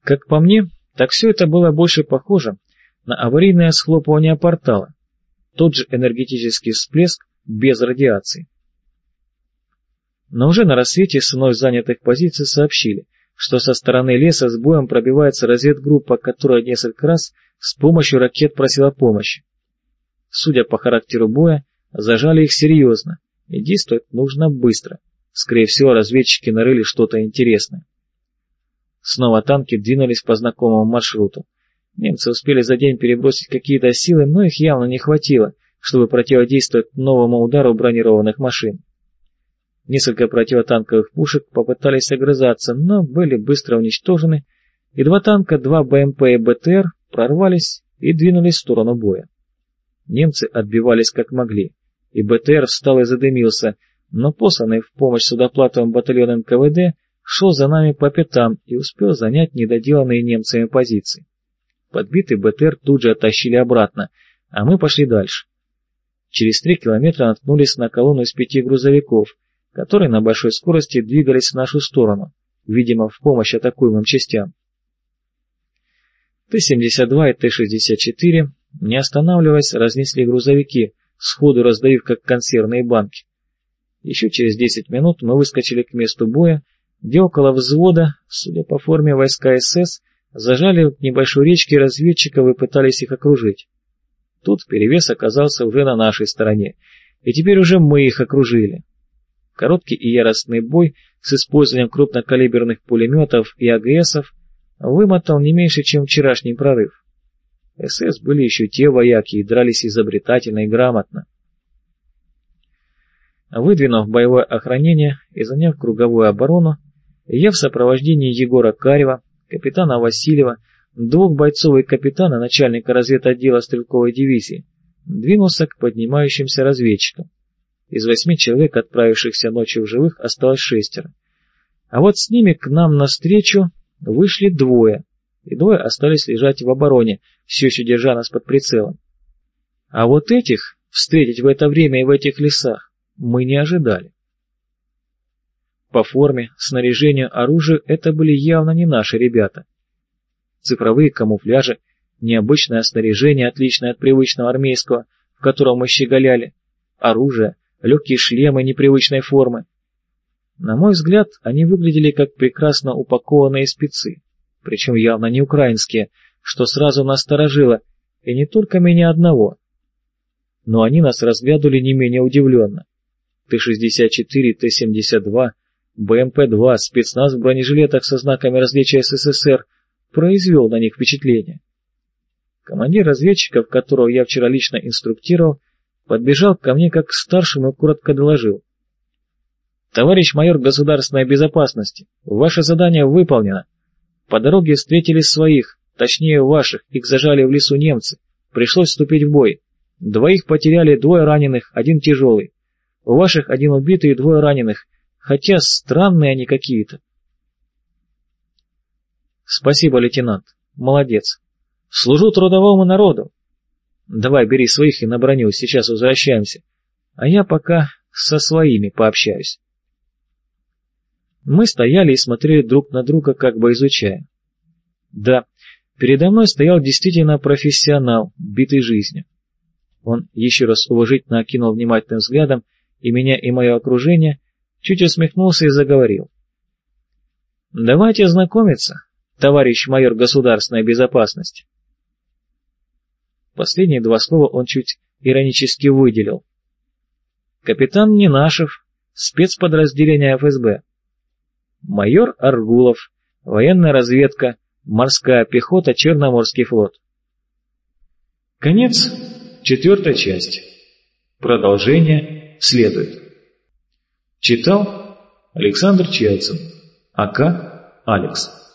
Как по мне, так все это было больше похоже на аварийное схлопывание портала, тот же энергетический всплеск без радиации. Но уже на рассвете с вновь занятых позиций сообщили, что со стороны леса с боем пробивается разведгруппа, которая несколько раз с помощью ракет просила помощи. Судя по характеру боя, зажали их серьезно, и действовать нужно быстро. Скорее всего, разведчики нарыли что-то интересное. Снова танки двинулись по знакомому маршруту. Немцы успели за день перебросить какие-то силы, но их явно не хватило, чтобы противодействовать новому удару бронированных машин. Несколько противотанковых пушек попытались огрызаться, но были быстро уничтожены, и два танка, два БМП и БТР прорвались и двинулись в сторону боя. Немцы отбивались как могли, и БТР встал и задымился, но посланный в помощь судоплатовым батальоном НКВД шел за нами по пятам и успел занять недоделанные немцами позиции. Подбитый БТР тут же оттащили обратно, а мы пошли дальше. Через 3 километра наткнулись на колонну из 5 грузовиков, которые на большой скорости двигались в нашу сторону, видимо, в помощь атакуемым частям. Т-72 и Т-64, не останавливаясь, разнесли грузовики, сходу раздавив как консервные банки. Еще через 10 минут мы выскочили к месту боя, где около взвода, судя по форме войска СС, зажали в небольшой речке разведчиков и пытались их окружить. Тут перевес оказался уже на нашей стороне, и теперь уже мы их окружили. Короткий и яростный бой с использованием крупнокалиберных пулеметов и АГСов вымотал не меньше, чем вчерашний прорыв. СС были еще те вояки и дрались изобретательно и грамотно. Выдвинув боевое охранение и заняв круговую оборону, я в сопровождении Егора Карева, капитана Васильева, 2 бойцов и капитана, начальника разведотдела стрелковой дивизии, двинулся к поднимающимся разведчикам. Из 8 человек, отправившихся ночью в живых, осталось 6. А вот с ними к нам навстречу вышли 2, и 2 остались лежать в обороне, все еще держа нас под прицелом. А вот этих встретить в это время и в этих лесах мы не ожидали. По форме, снаряжению, оружию это были явно не наши ребята. Цифровые камуфляжи, необычное снаряжение, отличное от привычного армейского, в котором мы щеголяли, оружие, легкие шлемы непривычной формы. На мой взгляд, они выглядели как прекрасно упакованные спецы, причем явно не украинские, что сразу насторожило, и не только меня одного. Но они нас разглядывали не менее удивленно. Т-64, Т-72, БМП-2, спецназ в бронежилетах со знаками различия СССР произвел на них впечатление. Командир разведчиков, которого я вчера лично инструктировал, подбежал ко мне как к старшему и коротко доложил. «Товарищ майор государственной безопасности, ваше задание выполнено. По дороге встретили своих, точнее ваших, их зажали в лесу немцы. Пришлось вступить в бой. 2 потеряли, 2 раненых, 1 тяжелый. У ваших 1 убитый и 2 раненых, хотя странные они какие-то». «Спасибо, лейтенант. Молодец. Служу трудовому народу. Давай, бери своих и на броню, сейчас возвращаемся. А я пока со своими пообщаюсь». Мы стояли и смотрели друг на друга, как бы изучая. Да, передо мной стоял действительно профессионал, битый жизнью. Он еще раз уважительно окинул внимательным взглядом и меня, и мое окружение, чуть усмехнулся и заговорил. «Давайте знакомиться, товарищ майор государственной безопасности». Последние 2 слова он чуть иронически выделил. «Капитан Ненашев, спецподразделение ФСБ. Майор Аргулов, военная разведка, морская пехота, Черноморский флот». Конец 4 части. Продолжение следует. Читал Александр Чайцин, АК Алекс.